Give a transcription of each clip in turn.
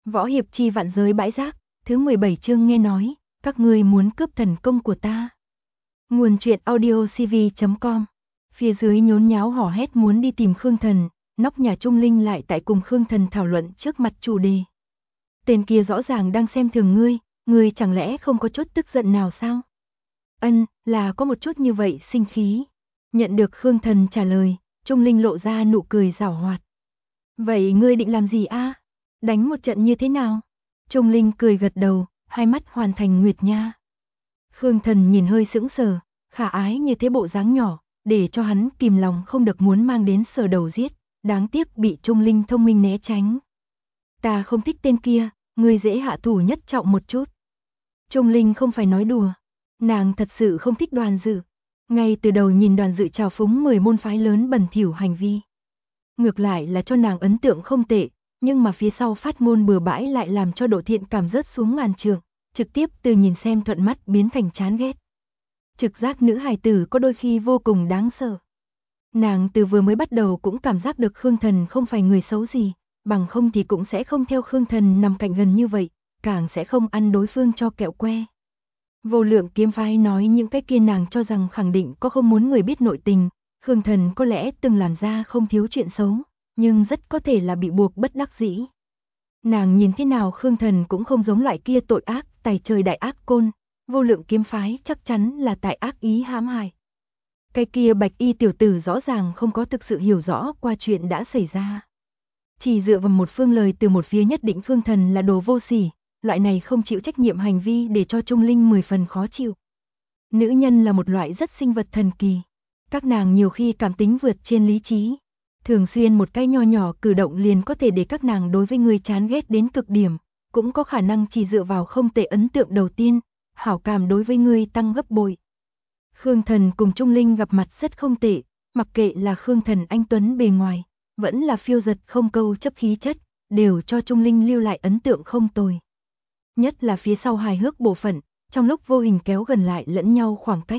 Võ hiệp chi vạn giới bãi rác, thứ 17 chương nghe nói, các ngươi muốn cướp thần công của ta. Nguồn truyện audio cv.com. Phía dưới nhốn nháo hò hét muốn đi tìm Khương Thần, nóc nhà Trung Linh lại tại cùng Khương Thần thảo luận trước mặt chủ đề. Tên kia rõ ràng đang xem thường ngươi chẳng lẽ không có chút tức giận nào sao? Là có một chút như vậy sinh khí. Nhận được Khương Thần trả lời, Trung Linh lộ ra nụ cười giảo hoạt. Vậy ngươi định làm gì a? Đánh một trận như thế nào? Trung Linh cười gật đầu, hai mắt hoàn thành nguyệt nha. Khương Thần nhìn hơi sững sờ, khả ái như thế bộ dáng nhỏ, để cho hắn kìm lòng không được muốn mang đến sờ đầu giết, đáng tiếc bị Trung Linh thông minh né tránh. Ta không thích tên kia, ngươi dễ hạ thủ nhất trọng một chút. Trung Linh không phải nói đùa, nàng thật sự không thích Đoàn Dự. Ngay từ đầu nhìn Đoàn Dự trào phúng 10 môn phái lớn bẩn thỉu hành vi. Ngược lại là cho nàng ấn tượng không tệ, nhưng mà phía sau phát ngôn bừa bãi lại làm cho độ thiện cảm rớt xuống ngàn trượng, trực tiếp từ nhìn xem thuận mắt biến thành chán ghét. Trực giác nữ hài tử có đôi khi vô cùng đáng sợ. Nàng từ vừa mới bắt đầu cũng cảm giác được Khương Thần không phải người xấu gì, bằng không thì cũng sẽ không theo Khương Thần nằm cạnh gần như vậy, càng sẽ không ăn đối phương cho kẹo que. Vô Lượng kiếm phái nói những cái kia nàng cho rằng khẳng định có không muốn người biết nội tình, Khương Thần có lẽ từng làm ra không thiếu chuyện xấu, nhưng rất có thể là bị buộc bất đắc dĩ. Nàng nhìn thế nào Khương Thần cũng không giống loại kia tội ác, tày trời đại ác côn, Vô Lượng kiếm phái chắc chắn là tại ác ý hãm hại. Cái kia bạch y tiểu tử rõ ràng không có thực sự hiểu rõ qua chuyện đã xảy ra. Chỉ dựa vào một phương lời từ một phía nhất định Khương Thần là đồ vô sỉ, loại này không chịu trách nhiệm hành vi để cho Trung Linh 10 phần khó chịu. Nữ nhân là một loại rất sinh vật thần kỳ. Các nàng nhiều khi cảm tính vượt trên lý trí. Thường xuyên một cái nho nhỏ cử động liền có thể để các nàng đối với người chán ghét đến cực điểm, cũng có khả năng chỉ dựa vào không tệ ấn tượng đầu tiên, hảo cảm đối với người tăng gấp bội. Khương Thần cùng Trung Linh gặp mặt rất không tệ, mặc kệ là Khương Thần anh tuấn bề ngoài, vẫn là phiêu giật không câu chấp khí chất, đều cho Trung Linh lưu lại ấn tượng không tồi. Nhất là phía sau hài hước bộ phận, trong lúc vô hình kéo gần lại lẫn nhau khoảng cách.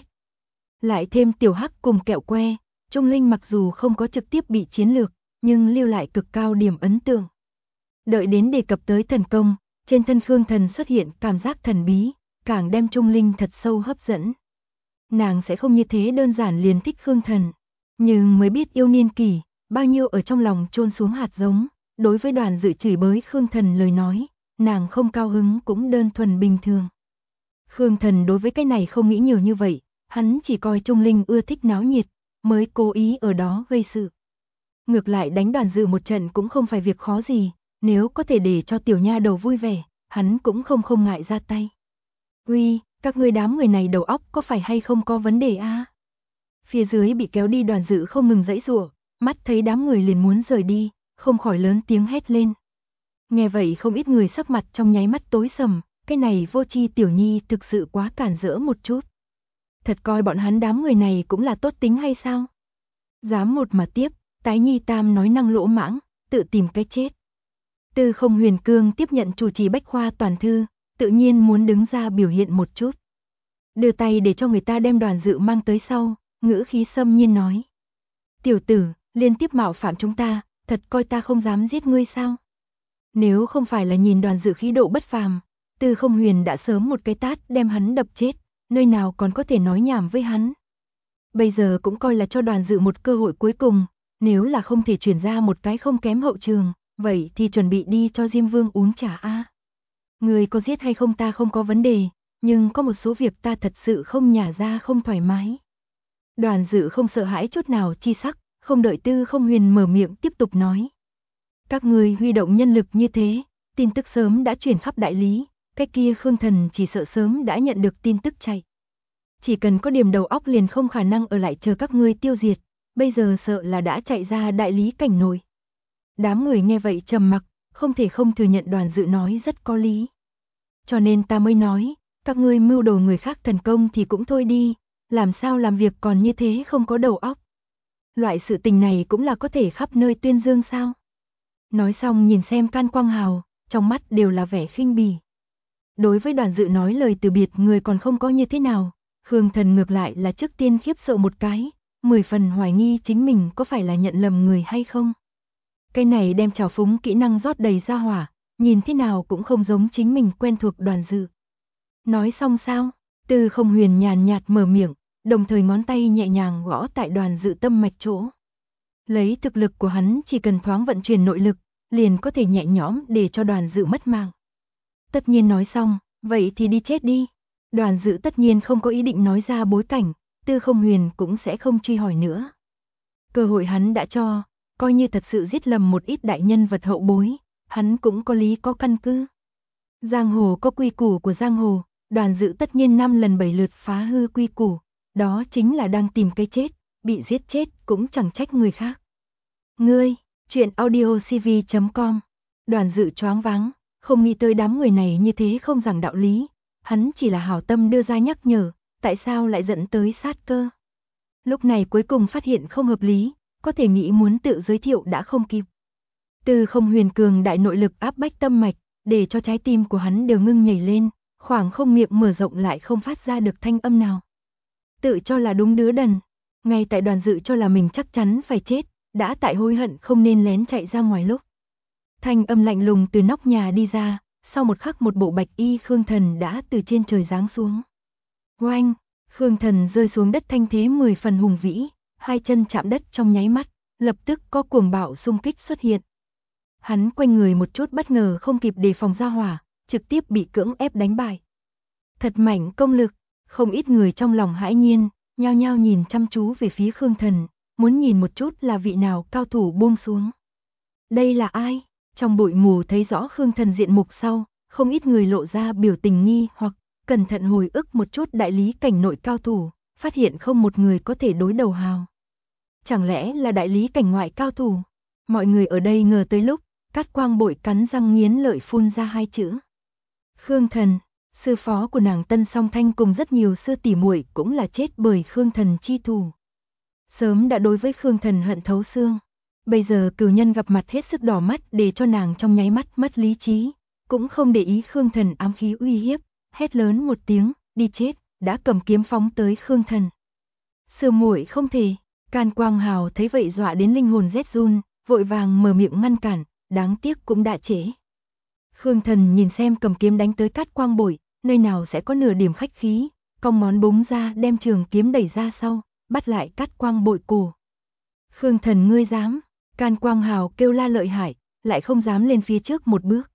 Lại thêm tiểu hắc cùng kẹo que, Trung Linh mặc dù không có trực tiếp bị chiến lược, nhưng lưu lại cực cao điểm ấn tượng. Đợi đến đề cập tới thần công, trên thân Khương Thần xuất hiện cảm giác thần bí, càng đem Trung Linh thật sâu hấp dẫn. Nàng sẽ không như thế đơn giản liền thích Khương Thần, nhưng mới biết yêu niên kỷ, bao nhiêu ở trong lòng chôn xuống hạt giống, đối với Đoàn Dự chửi bới Khương Thần lời nói, nàng không cao hứng cũng đơn thuần bình thường. Khương Thần đối với cái này không nghĩ nhiều như vậy, hắn chỉ coi Trung Linh ưa thích náo nhiệt, mới cố ý ở đó gây sự. Ngược lại đánh Đoàn Dự một trận cũng không phải việc khó gì, nếu có thể để cho tiểu nha đầu vui vẻ, hắn cũng không ngại ra tay. Uy, các ngươi đám người này đầu óc có phải hay không có vấn đề a? Phía dưới bị kéo đi Đoàn Dự không ngừng giãy giụa, mắt thấy đám người liền muốn rời đi, không khỏi lớn tiếng hét lên. Nghe vậy không ít người sắc mặt trong nháy mắt tối sầm, cái này vô tri tiểu nhi thực sự quá cản rỡ một chút. Thật coi bọn hắn đám người này cũng là tốt tính hay sao? Dám một mà tiếp, tái nhi tam nói năng lỗ mãng, tự tìm cái chết. Tư Không Huyền Cương tiếp nhận chủ trì bách khoa toàn thư, tự nhiên muốn đứng ra biểu hiện một chút. Đưa tay để cho người ta đem Đoàn Dự mang tới sau, ngữ khí xâm nhiên nói. Tiểu tử, liên tiếp mạo phạm chúng ta, thật coi ta không dám giết ngươi sao? Nếu không phải là nhìn Đoàn Dự khí độ bất phàm, Tư Không Huyền đã sớm một cái tát đem hắn đập chết, nơi nào còn có thể nói nhảm với hắn. Bây giờ cũng coi là cho Đoàn Dự một cơ hội cuối cùng, nếu là không thể chuyển ra một cái không kém hậu trường, vậy thì chuẩn bị đi cho Diêm Vương uống trà a. Người có giết hay không ta không có vấn đề, nhưng có một số việc ta thật sự không nhả ra không thoải mái. Đoàn Dự không sợ hãi chút nào chi sắc, không đợi Tư Không Huyền mở miệng tiếp tục nói. Các người huy động nhân lực như thế, tin tức sớm đã truyền khắp đại lý, cái kia Khương Thần chỉ sợ sớm đã nhận được tin tức chạy. Chỉ cần có điểm đầu óc liền không khả năng ở lại chờ các ngươi tiêu diệt, bây giờ sợ là đã chạy ra đại lý cảnh nội. Đám người nghe vậy trầm mặc, không thể không thừa nhận Đoàn Dự nói rất có lý. Cho nên ta mới nói, các ngươi mưu đồ người khác thần công thì cũng thôi đi, làm sao làm việc còn như thế không có đầu óc. Loại sự tình này cũng là có thể khắp nơi tuyên dương sao? Nói xong nhìn xem Can Quang Hào, trong mắt đều là vẻ khinh bỉ. Đối với Đoàn Dự nói lời từ biệt người còn không có như thế nào, Khương Thần ngược lại là trước tiên khiếp sợ một cái, 10 phần hoài nghi chính mình có phải là nhận lầm người hay không. Cái này đem trào phúng kỹ năng rót đầy ra hỏa, nhìn thế nào cũng không giống chính mình quen thuộc Đoàn Dự. Nói xong sao? Tư Không Huyền nhàn nhạt mở miệng, đồng thời ngón tay nhẹ nhàng gõ tại Đoàn Dự tâm mạch chỗ. Lấy thực lực của hắn chỉ cần thoáng vận chuyển nội lực, liền có thể nhẹ nhõm để cho Đoàn Dự mất mạng. Tất nhiên nói xong, vậy thì đi chết đi. Đoàn Dự tất nhiên không có ý định nói ra bối cảnh, Tư Không Huyền cũng sẽ không truy hỏi nữa. Cơ hội hắn đã cho, coi như thật sự giết lầm một ít đại nhân vật hậu bối, hắn cũng có lý có căn cứ. Giang hồ có quy củ của giang hồ, Đoàn Dự tất nhiên 5 lần 7 lượt phá hư quy củ, đó chính là đang tìm cái chết, bị giết chết cũng chẳng trách người khác. Ngươi, chuyện audiocv.com. Đoàn Dự choáng váng, không nghĩ tới đám người này như thế không giảng đạo lý, hắn chỉ là hảo tâm đưa ra nhắc nhở, tại sao lại dẫn tới sát cơ. Lúc này cuối cùng phát hiện không hợp lý, có thể nghĩ muốn tự giới thiệu đã không kịp. Tư Không Huyền cường đại nội lực áp bách tâm mạch, để cho trái tim của hắn đều ngưng nhảy lên, khoảng không miệng mở rộng lại không phát ra được thanh âm nào. Tự cho là đúng đứa đần, ngay tại Đoàn Dự cho là mình chắc chắn phải chết, đã tại hối hận không nên lén chạy ra ngoài lúc. Thanh âm lạnh lùng từ nóc nhà đi ra, sau một khắc một bộ bạch y Khương Thần đã từ trên trời giáng xuống. Oanh, Khương Thần rơi xuống đất thanh thế 10 phần hùng vĩ, hai chân chạm đất trong nháy mắt, lập tức có cuồng bạo xung kích xuất hiện. Hắn quanh người một chút bất ngờ không kịp đề phòng ra hỏa, trực tiếp bị cưỡng ép đánh bại. Thật mạnh công lực, không ít người trong lòng hãi nhiên, nhao nhao nhìn chăm chú về phía Khương Thần, muốn nhìn một chút là vị nào cao thủ buông xuống. Đây là ai? Trong bụi mù thấy rõ Khương Thần diện mục sau, không ít người lộ ra biểu tình nghi hoặc cẩn thận hồi ức một chút đại lý cảnh nội cao thủ, phát hiện không một người có thể đối đầu hào. Chẳng lẽ là đại lý cảnh ngoại cao thủ? Mọi người ở đây ngờ tới lúc, Cát Quang Bội cắn răng nghiến lợi phun ra hai chữ. Khương Thần, sư phó của nàng Tân Song Thanh cùng rất nhiều sư tỷ muội cũng là chết bởi Khương Thần chi thủ. Sớm đã đối với Khương Thần hận thấu xương. Bây giờ cửu nhân gặp mặt hết sức đỏ mắt để cho nàng trong nháy mắt mất lý trí, cũng không để ý Khương Thần ám khí uy hiếp, hét lớn một tiếng, đi chết, đã cầm kiếm phóng tới Khương Thần. Sư muội không thể, Can Quang Hào thấy vậy dọa đến linh hồn rét run, vội vàng mở miệng ngăn cản, đáng tiếc cũng đã trễ. Khương Thần nhìn xem cầm kiếm đánh tới Cát Quang Bội, nơi nào sẽ có nửa điểm khách khí, cong món búng ra đem trường kiếm đẩy ra sau, bắt lại Cát Quang Bội cổ. Khương Thần ngươi dám? Can Quang Hào kêu la lợi hại, lại không dám lên phía trước một bước.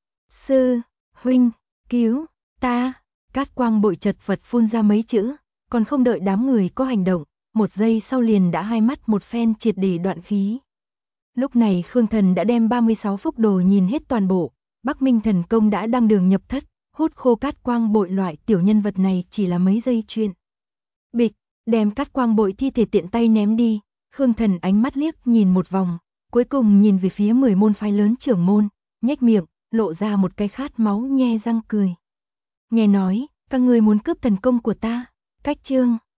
Sư, huynh, cứu, ta, Cát Quang Bội chật vật phun ra mấy chữ, còn không đợi đám người có hành động, một giây sau liền đã hai mắt một phen triệt để đoạn khí. Lúc này Khương Thần đã đem 36 phúc đồ nhìn hết toàn bộ, Bắc Minh thần công đã đăng đường nhập thất, hút khô Cát Quang Bội loại tiểu nhân vật này chỉ là mấy giây chuyện. Bịch, đem Cát Quang Bội thi thể tiện tay ném đi, Khương Thần ánh mắt liếc nhìn một vòng, cuối cùng nhìn về phía 10 môn phái lớn trưởng môn, nhếch miệng, lộ ra một cái khát máu nhe răng cười. Nghe nói, các ngươi muốn cướp thần công của ta, cách chương.